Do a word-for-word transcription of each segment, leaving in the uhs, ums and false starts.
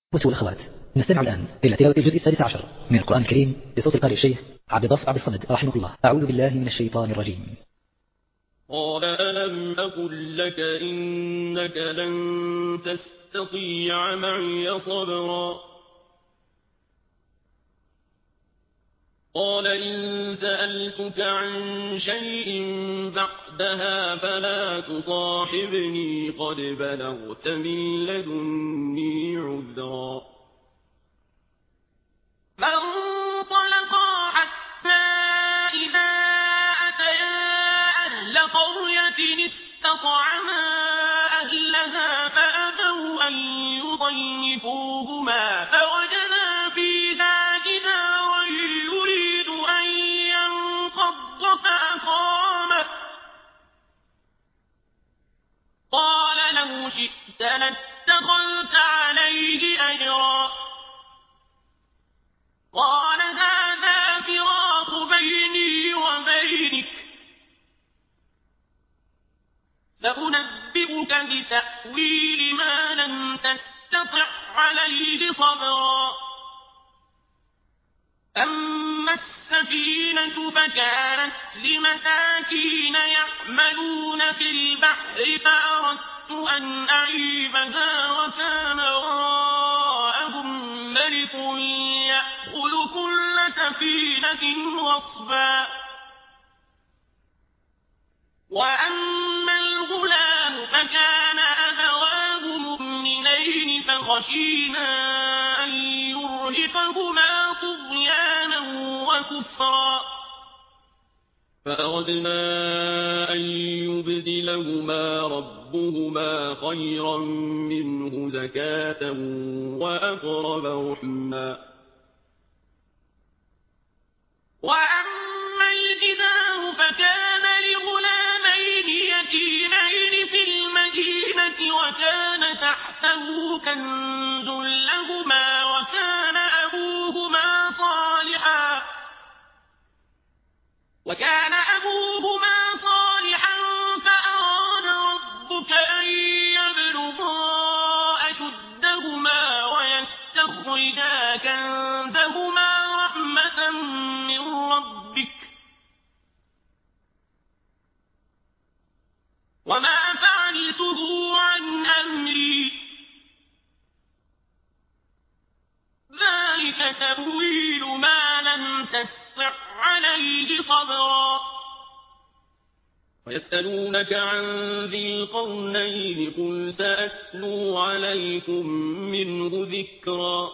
والأخوات، نستمع الآن إلى تلاوة الجزء السادس عشر من القرآن الكريم بصوت القارئ الشيخ عبد الباسط عبد الصمد رحمه الله. أعوذ بالله من الشيطان الرجيم. قال ألم أقل لك إنك لن تستطيع معي صبرا قال إن سألتك عن شيء بعدها فلا تصاحبني قد بلغت من لدني عذرا فانطلقا حتى إذا أتيا أهل قرية استطعما أهلها فأبوا أن يضيفوهما فوجدا فيها جدارا يريد أن ينقض فأقامه قال لو شئت لاتخذت عليه أجرا قال هذا فراق بيني وبينك سأنبئك بتأويل ما لم تستطع عليه صبرا أما السفينة فكانت لمساكين يعملون في البحر فأردت أن أعيبها وكان وراءهم ملك يأخذ كل سفينة غصبا وأما الغلام فكان أبواه مؤمنين فخشينا أن يرهقهما طغيانا وكفرا فأردنا أن يبدلهما ربهما خيرا منه زكاة وأقرب رحما وأما الجدار فكان لغلامين يتيمين في المدينة وكان تحته كنز لهما وكان أبوهما صالحا وكان أبوهما صالحا فأراد ربك أن يبلغا أشدهما ويستخرجا كنزهما رحمة من ربك وما فعلته عن أمري ذلك تأويل ما لم تستطع عليه صبرا ويسألونك عن ذي القرنين قل سأتلو عليكم منه ذكرا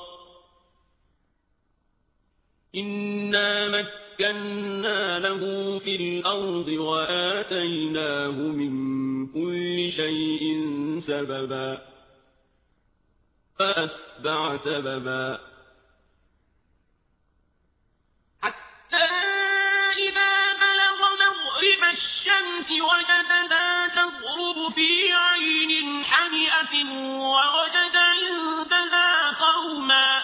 إنا مكنا له في الأرض وآتيناه من كل شيء سببا فأتبع سببا حتى إذا بلغ مغرب الشمس وجدها تغرب في عين حمئة ووجد عندها قوما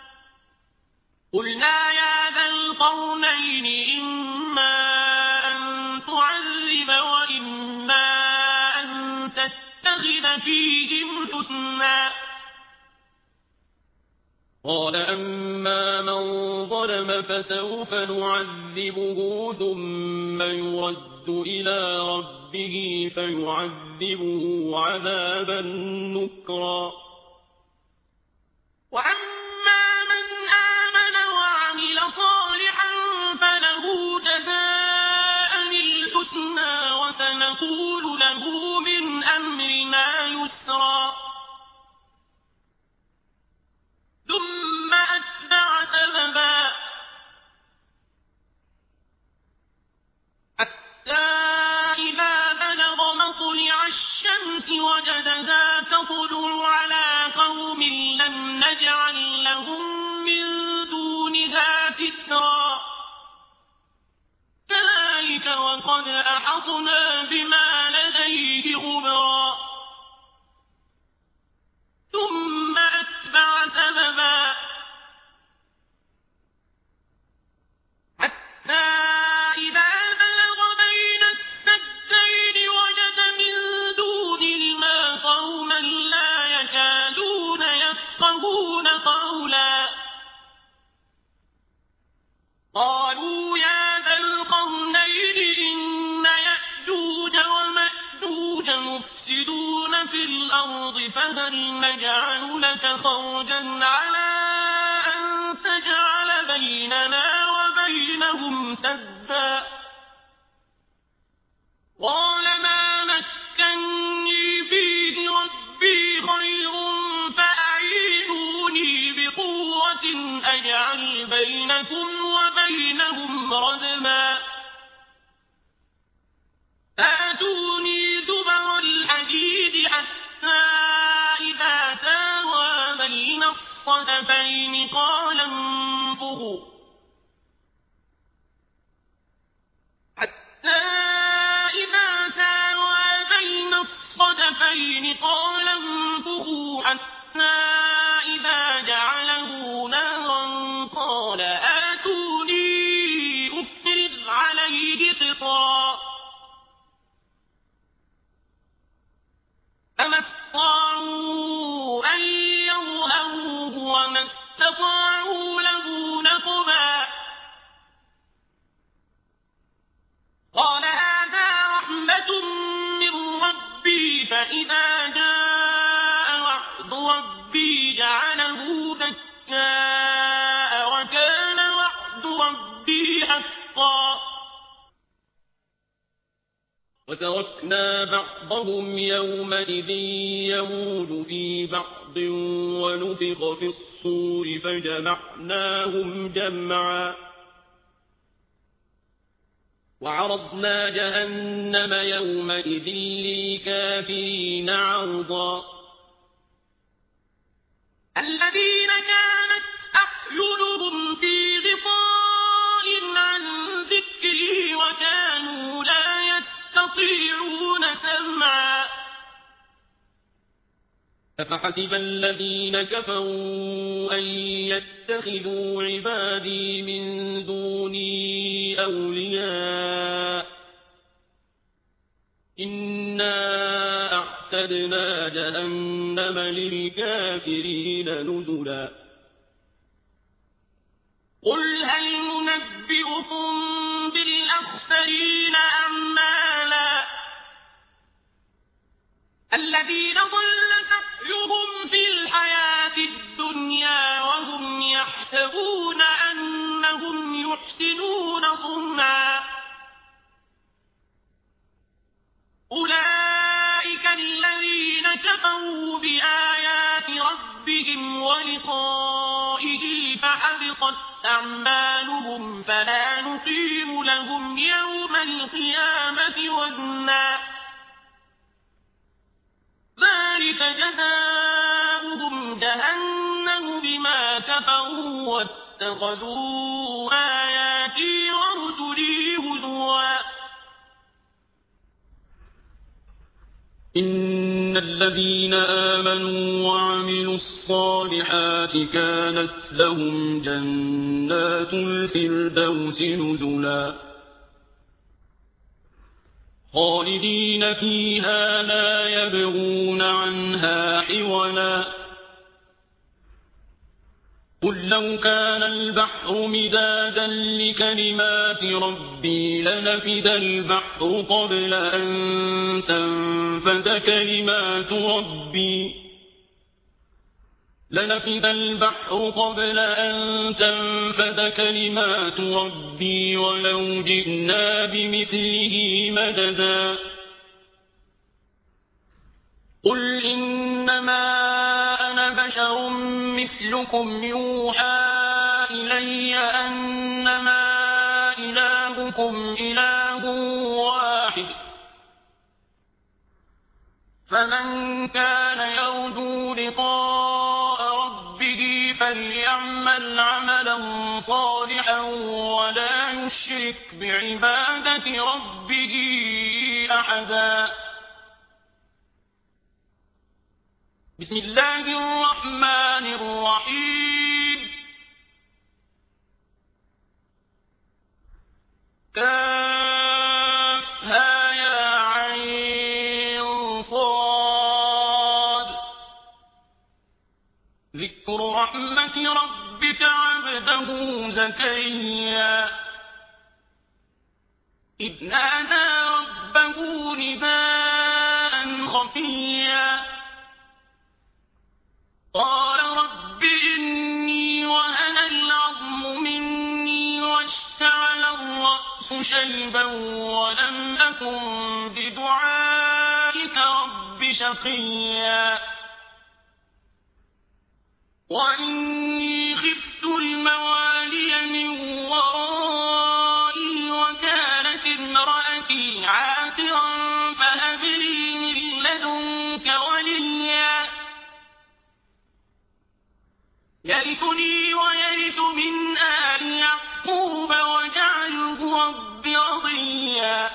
قلنا يا ذا القرنين إما أن تعذب وإما أن تتخذ فيهم حسنا قال أما من ظلم فسوف نعذبه ثم يرد إلى ربه فيعذبه عذابا نكرا وأما من آمن وعمل صالحا فله جزاء الحسنى وسنقول له من أمرنا يسرا ثم أتبع سببا حتى إذا بلغ مطلع الشمس وجدها تطلع على قوم لم نجعل لهم من دونها سترا كذلك وقد أحطنا بما لديه خبرا ثم أتبع سببا حتى إذا بلغ بين السدين وجد من دون الماء قوما لا يكادون فهل نجعل لك خرجا على أن تجعل بيننا وبينهم سدا قال ما مكني فيه ربي خير فأعينوني بقوة أجعل بينكم وبينهم ردما آتوني زبر الحديد حتى إذا ساوى بين الصدفين قال انفخوا حتى إذا ساوى بين الصدفين قال انفخوا حتى إذا جعله نارا قال آتوني أفرغ عليه قطرا فما استطاعوا أن يظهروه وما استطاعوا له نقبا قال هذا رحمة من ربي فإذا جاء وعد ربي جعله دكاء وكان وعد ربي حقا وتركنا بعضهم يومئذ يموج في بعض ونفخ في الصور فجمعناهم جمعا وعرضنا جهنم يومئذ للكافرين عرضا الذين كانت أعينهم في غطاء عن ذكري وكانوا لا يستطيعون سمعا أفحسب الذين كفروا أن يتخذوا عبادي من دوني أولياء إنا أعتدنا جهنم للكافرين نزلا قل هل ننبئكم بالأخسرين أعمالا الذين ضل سعيهم في الحياة الدنيا وهم يحسبون أنهم يحسنون صنعا أولئك الذين كفروا بآيات ربهم ولقائه فحبطت أعمالهم فلا نقيم لهم يوم القيامة وزنا ذلك جزاؤهم جهنم بما كفروا واتخذوا آياتي ورسلي هزوا إن الذين آمنوا وعملوا الصالحات كانت لهم جنات الفردوس نزلا خالدين فيها لا يبغون عنها حولا قل لو كان البحر مدادا لكلمات ربي لنفد البحر قبل أن تنفد كلمات ربي لنفد البحر قبل أن تنفد كلمات ربي ولو جئنا بمثله مددا قل إنما أنا بشر مثلكم يوحى إلي أنما إلهكم إله واحد فمن كان يرجو لقاء ربه فليعمل عملا صالحا ولا يشرك بعبادة ربه أحدا بسم الله الرحمن الرحيم كافها يا عين صاد ذكر رحمة ربك عبده زكريا إذ نادى ربه نداء خفيا قال رب إني وهن العظم مني واشتعل الرأس شيبا ولم أكن بدعائك رب شقيا وإني خفت الموالي من ورائي وكانت امرأتي عاقرا فهب لي من لدنك وليا يرثني ويرث من آل يعقوب واجعله رب رضيا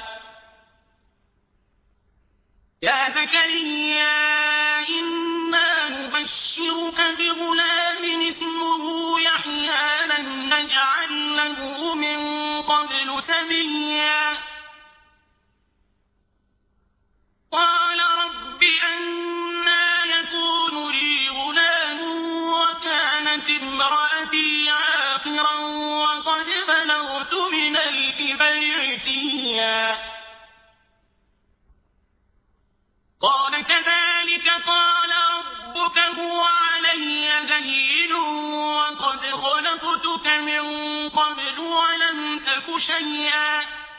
يا زكريا إنا نبشرك بغلام اسمه يحيى لم نجعل له من قبل سميا قال رب أنى يكون لي غلام وكانت امرأتي عاقرا وقد بلغت من الكبر عتيا قال كذلك قال ربك هو علي هين وقد خلقتك من قبل ولم تك شيئا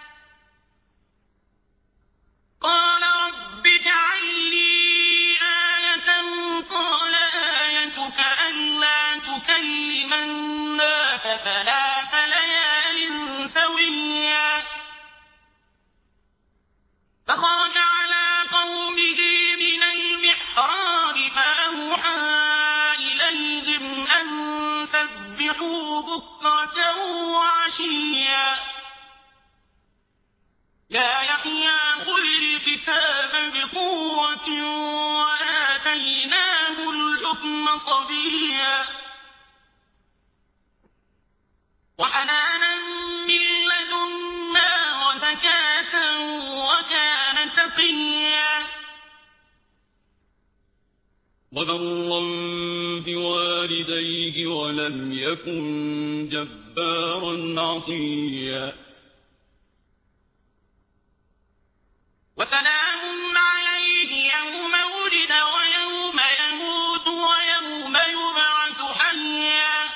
قال رب اجعل لي آية قال آيتك ألا تكلم الناس ثلاث ليال سويا فخرج على قومه من المحراب فأوحى إليهم أن سبحوا بكرة وعشيا يا يحيى خذ الكتاب بقوة وآتيناه الحكم صبيا وحنانا من لدنا وزكاة وكان تقيا وبرا بوالديه ولم يكن جبارا عصيا وسلام عليه يوم ولد ويوم يموت ويوم يبعث حيا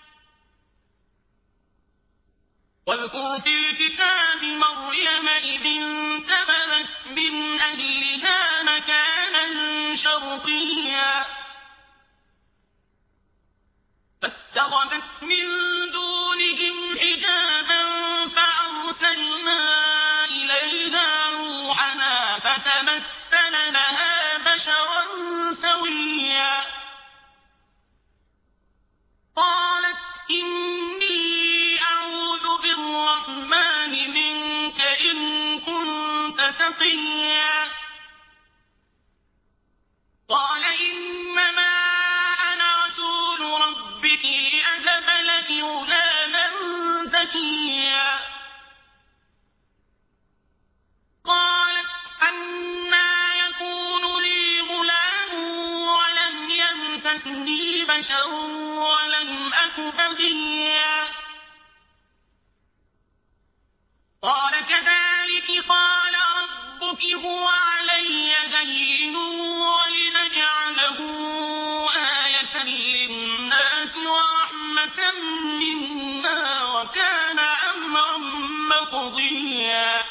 واذكر في الكتاب مريم إذ انتبذت من أهلها مكانا شرقيا فاتخذت من دونهم حجابا فأرسلنا إليها روحنا فتمثل لها بشرا سويا قالت إني أعوذ بالرحمن منك إن كنت تقيا قال إنما أنا رسول ربك لأهب لك غلاما زكيا قالت أنى يكون لي غلام ولم يمسسني بشر ولم أك بغيا قال كذلك قال ربك هو علي هين ولنجعله آية للناس ورحمة منا وكان أمرا مقضيا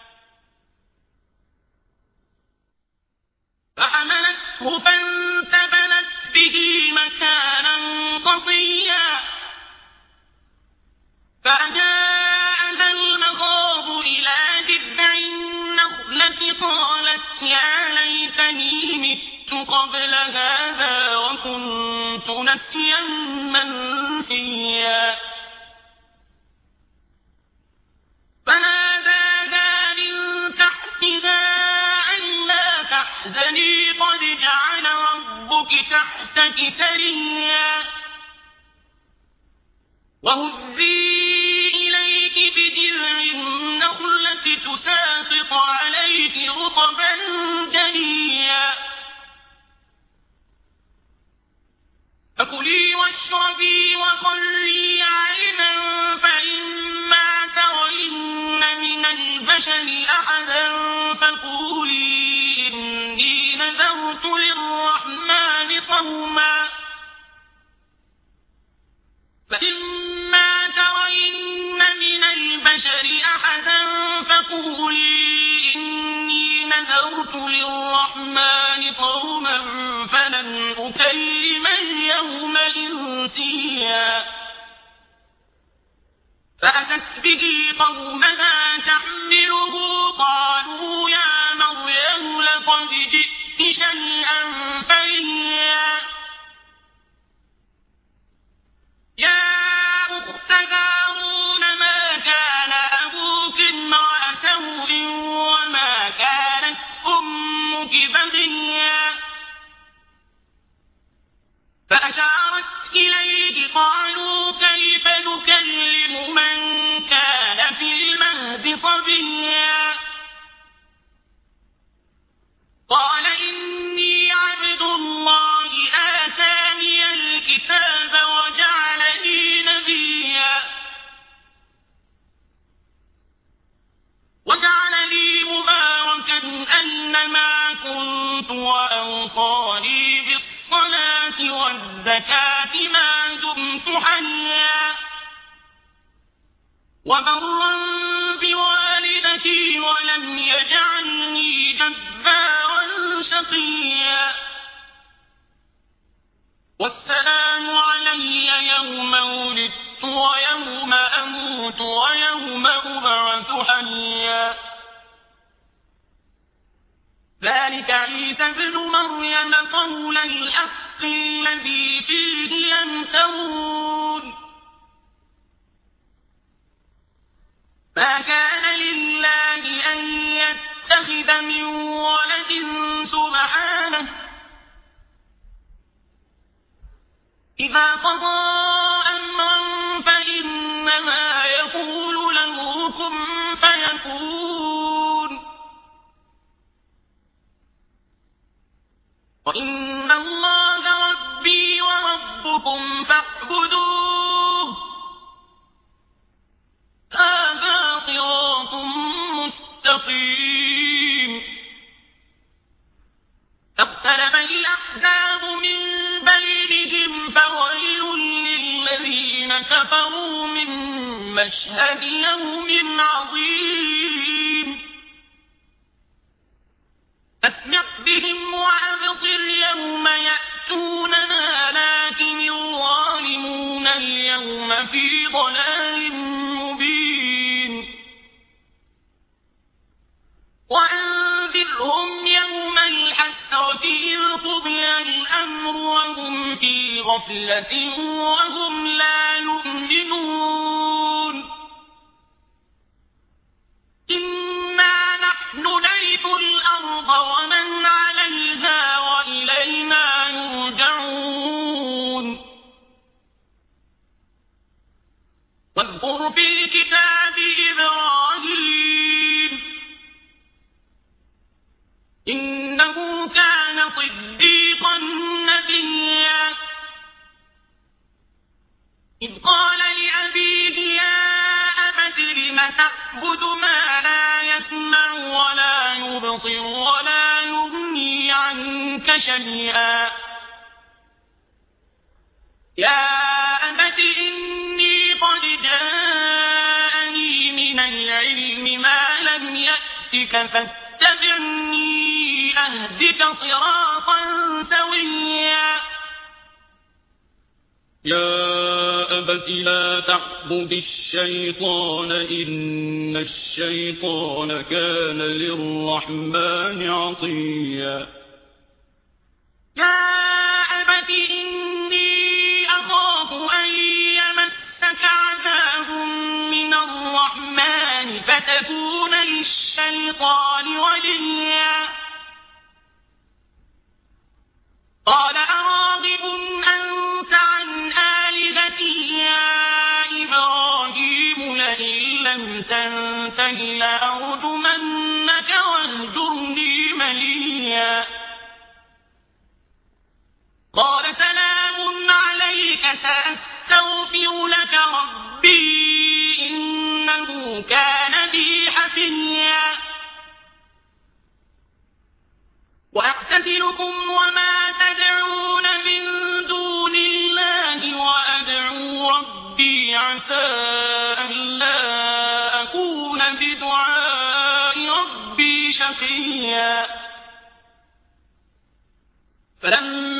فحملته فانتبذت به مكانا قصيا فأجاءها المخاض إلى جذع النخلة قالت يا ليتني مت قبل هذا وكنت نسيا منسيا فناداها من تحتها ألا تحزني قد جعل ربك تحتك سريا وهزي إليك بجذع النخلة تساقط عليك رطبا جنيا فكلي واشربي وقري عينا فإما ترين من البشر أحدا فقولي إني نذرت للرحمن صوما فلن أكلم اليوم إنسيا فأتت به قومها تحمله قالوا يا مريم لقد جئت شيئا فريا يا أخت هارون ما كان أبوك امرأ سوء وما كانت أمك بغيا فأشارت إليه قالوا كيف نكلم من كان في المهد صبيا قال إني عبد الله آتاني الكتاب وجعلني نبيا وجعلني مباركا أينما كنت وأوصاني بالصلاة والزكاة ما دمت حيا وبرا بوالدتي ولم يجعلني جبارا شقيا والسلام علي يوم ولدت ويوم أموت ويوم أبعث حيا ذلك عيسى ابن مريم قول الحق الذي فيه يمترون ما كان لله أن يتخذ من ولد سبحانه إذا قضى أمرا فإنما يقول له كن فيكون وإن الله ربي وربكم فاعبدوه هذا صراط مستقيم اختلف الأحزاب من بينهم فويل للذين كفروا من مشهد يوم عظيم أسمع بهم وأبصر يوم يأتوننا لكن الظالمون اليوم في ضلال مبين وأنذرهم يوم الحسرة إذ قضي الأمر وهم في غفلة وهم لا يؤمنون إنا نحن نرث الأرض ومن عليها وإلينا يرجعون واذكر في الكتاب إبراهيم إنه كان صديقا نبيا إذ قال لأبيه يا أبت لم تعبد ما لا يسمع ولا يبصر ولا يغني عنك شيئا يا أبت إني قد جاءني من العلم ما لم يأتك فاتبعني أهدك صراطا سويا يا أبت لا تعبد الشيطان إن الشيطان كان للرحمن عصيا يا أبت إني أخاف أن يمسك عذاب من الرحمن فتكون للشيطان وليا قال أراغب أنت عن آلهتي يا إبراهيم لئن لم تنته لأرجمنك واهجرني مليا قال سلام عليك سأستغفر لك ربي إنه كان بي حفيا وأعتزلكم وما تدعون من دون الله وأدعو ربي عسى ألا أكون بدعاء ربي شقيا فلما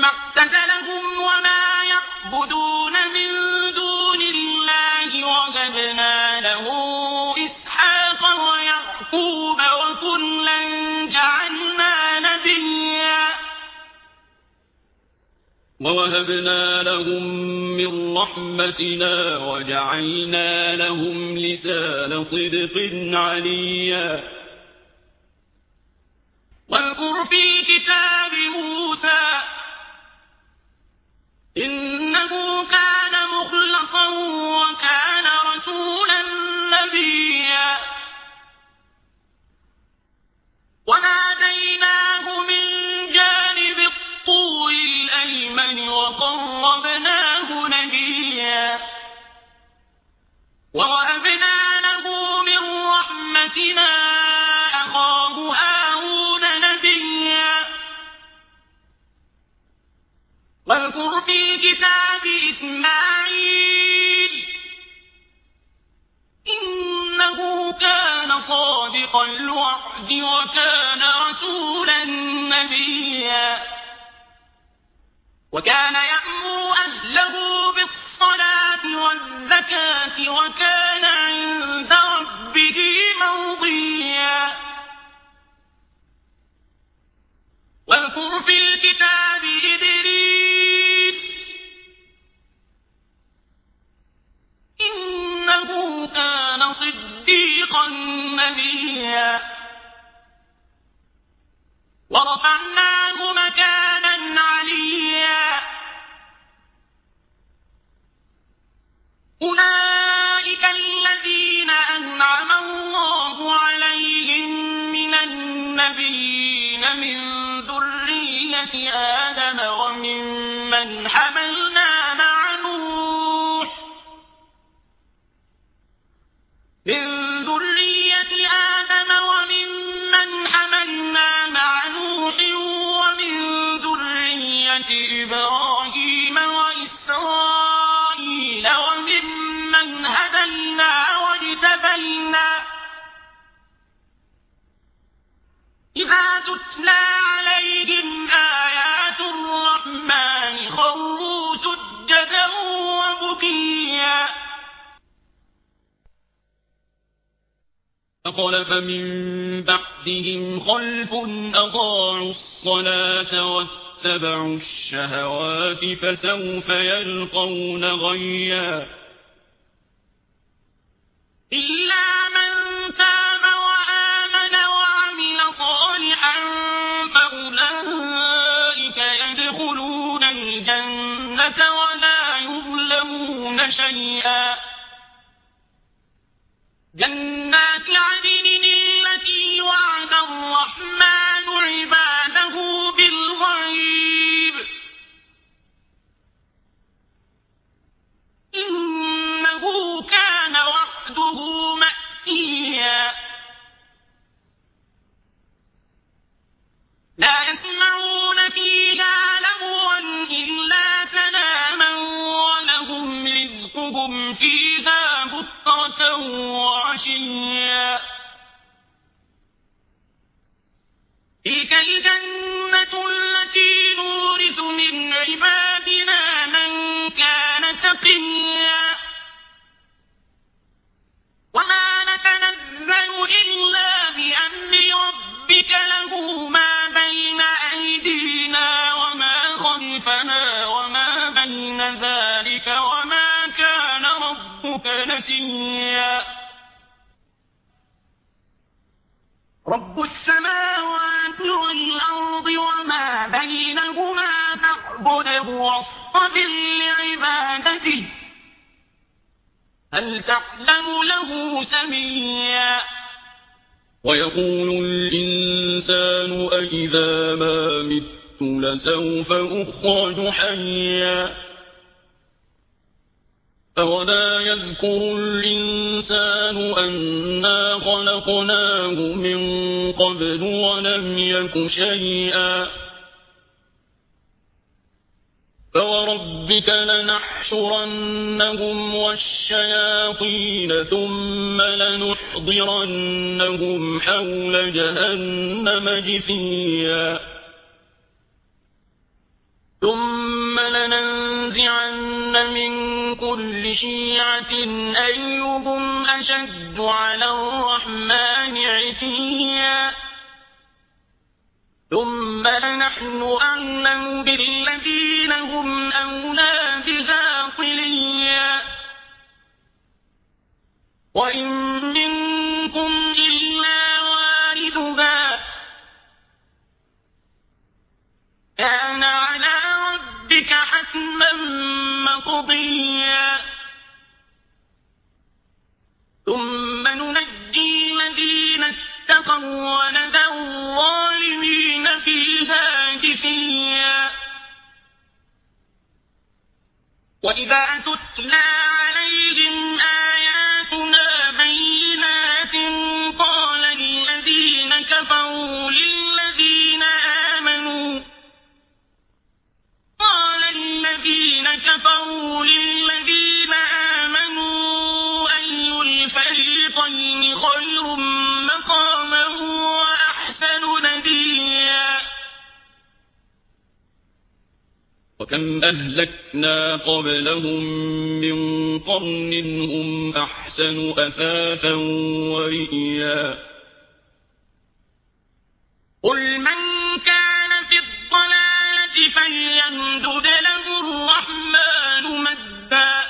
يعبدون من دون الله وهبنا له إسحاق ويعقوب وكلا جعلنا نبيا ووهبنا لهم من رحمتنا وجعلنا لهم لسان صدق عليا واذكر في الكتاب موسى إنه كان مخلصا وكان رسولا نبيا وناديناه من جانب الطور الأيمن وقربناه نجيا ووهبنا له من رحمتنا أخاه هارون نبيا واذكر في الكتاب إسماعيل إنه كان صادق الوعد وكان رسولا نبيا وكان يأمر أهله بالصلاة والزكاة وكان عند ربه مرضيا واذكر في الكتاب إدريس إنه كان صديقا نبيا ورفعناه مكانا عليا أولئك الذين أنعم الله عليهم من النبيين من ذرية آدم وممن حملنا مع نوح من ذرية آدم وممن حملنا مع نوح ومن ذرية إبراهيم وإسرائيل وممن هدينا واجتبينا إذا تتلى عليهم آيات الرحمن خروا سجدا وبكيا فخلف من بعدهم خلف أضاعوا الصلاة واتبعوا الشهوات فسوف يلقون غيا إلا من تاب وآمن وعمل صالحا فأولئك يدخلون الجنة ولا يظلمون شيئا جنات عدن التي وعد الرحمن عباده بالغيب إنه كان وعده مأتيا لا يسمعون فيها لغوا إلا سلاما ولهم رزقهم فيها بكرة وعشيا تلك الجنة التي نورث من عبادنا من كان تقيا وما نتنزل إلا بأمر ربك له ما بين أيدينا وما خلفنا وما بين ذلك وما كان ربك نسيا رب السماوات والأرض وما بينهما فاعبده واصطبر لعبادته هل تعلم له سميا ويقول الإنسان أإذا ما مت لسوف أخرج حيا أولا يذكر الإنسان أنا خلقناه من قبل ولم يك شيئا فوربك لنحشرنهم والشياطين ثم لنحضرنهم حول جهنم جثيا ثم لننزعن من كل شيعة أيهم أشد على الرحمن عتيا ثم لنحن أعلم بالذين هم أولى بها صليا وإن منكم إلا واردها كان على ربك حتما مقضيا ثم ننجي الذين اتقوا ونذر الظالمين فيها جثيا وإذا تتلى عليهم آياتنا بينات قال الذين كفروا للذين آمنوا قال الذين كفروا للذين آمنوا أي الفريقين خير مقاما وأحسن نديا وكم أهلكنا قبلهم من قرن هم أحسن أثاثا ورئيا قل من كان في الضلالة فليمدد له الرحمن مدا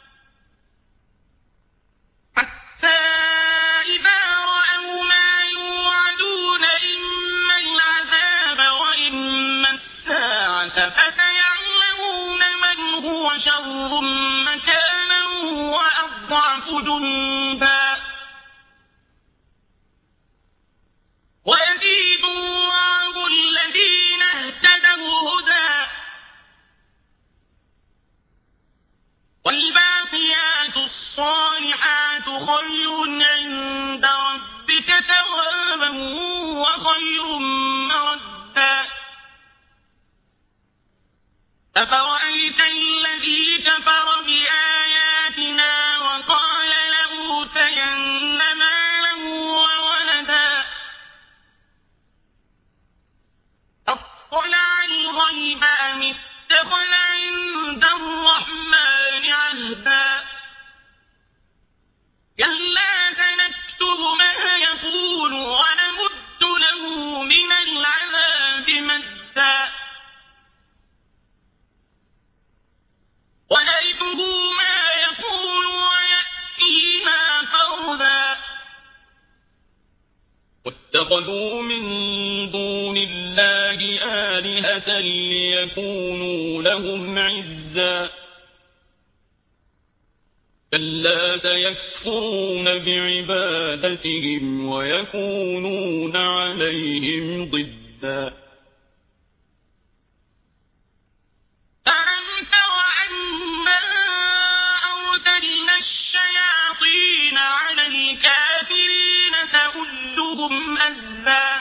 حتى إذا رأوا ما يوعدون إما العذاب وإما الساعة فسيعلمون من هو شر مكانا وأضعف جندا ويزيد الله الذين اهتدوا هدى والباقيات الصالحات خير عند ربك ثوابا وخير مردا أفرأيت الذي كفر بآياتنا وقال لأوتين مالا وولدا أطلع الغيب أم اتخذ عند الرحمن عهدا كلا سنكتب ما يقول ونمد له من العذاب مدا ونرثه ما يقول ويأتينا فردا واتخذوا من دون الله آلهة ليكونوا لهم عزا كلا سيكفرون بعبادتهم ويكونون عليهم ضدا ألم تر أنا أرسلنا الشياطين على الكافرين تؤلهم أزا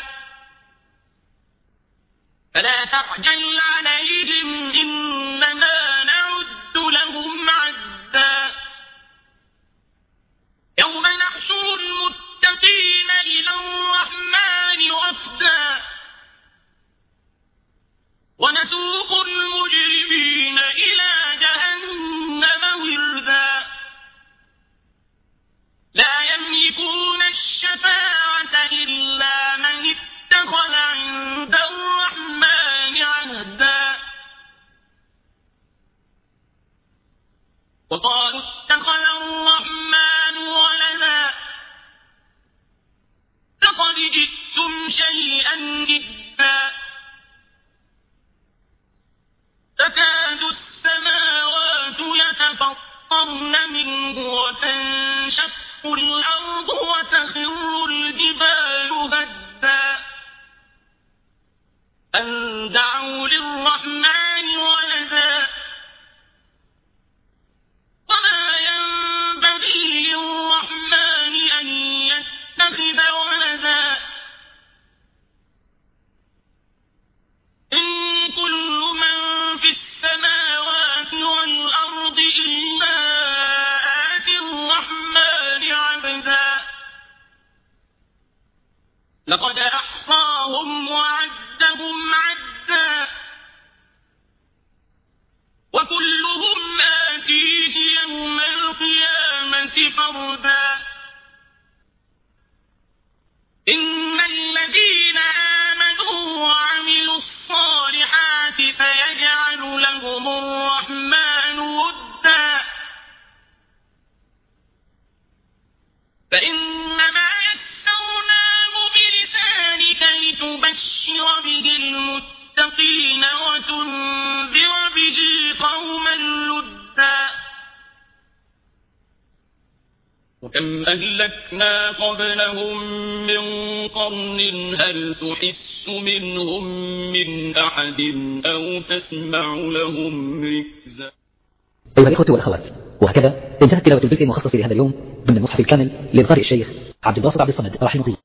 فلا تعجل عليهم إنما نعد لهم عدا يوم نحشر المتقين إلى الرحمن وفدا ونسوق المجرمين إلى جهنم وردا لا يملكون الشفاعة إلا من اتخذ عند الرحمن عهدا وقالوا اتخذ الرحمن ولدا لقد جئتم شيئا جدا تكاد السماوات يتفطرن منه وتنشق الأرض وتخر الجبال هدا أن دعوا للرحمن ولدا وما ينبغي للرحمن أن يتخذ ولدا إن كل من في السماوات والأرض إلا آتي الرحمن مردا إن الذين آمنوا وعملوا الصالحات سيجعل لهم الرحمن ودا فإنما يسرناه بلسانك لتبشر به المتقين وتنذر به قوما لدا وكم أهلكنا قبلهم من قرن هل تحس منهم من أحد أو تسمع لهم ركزا. أيها الإخوة والأخوات، وهكذا انتهت تلاوة الجزء المخصص لهذا اليوم ضمن المصحف الكامل للقارئ الشيخ عبد الباسط عبد الصمد رحمه الله.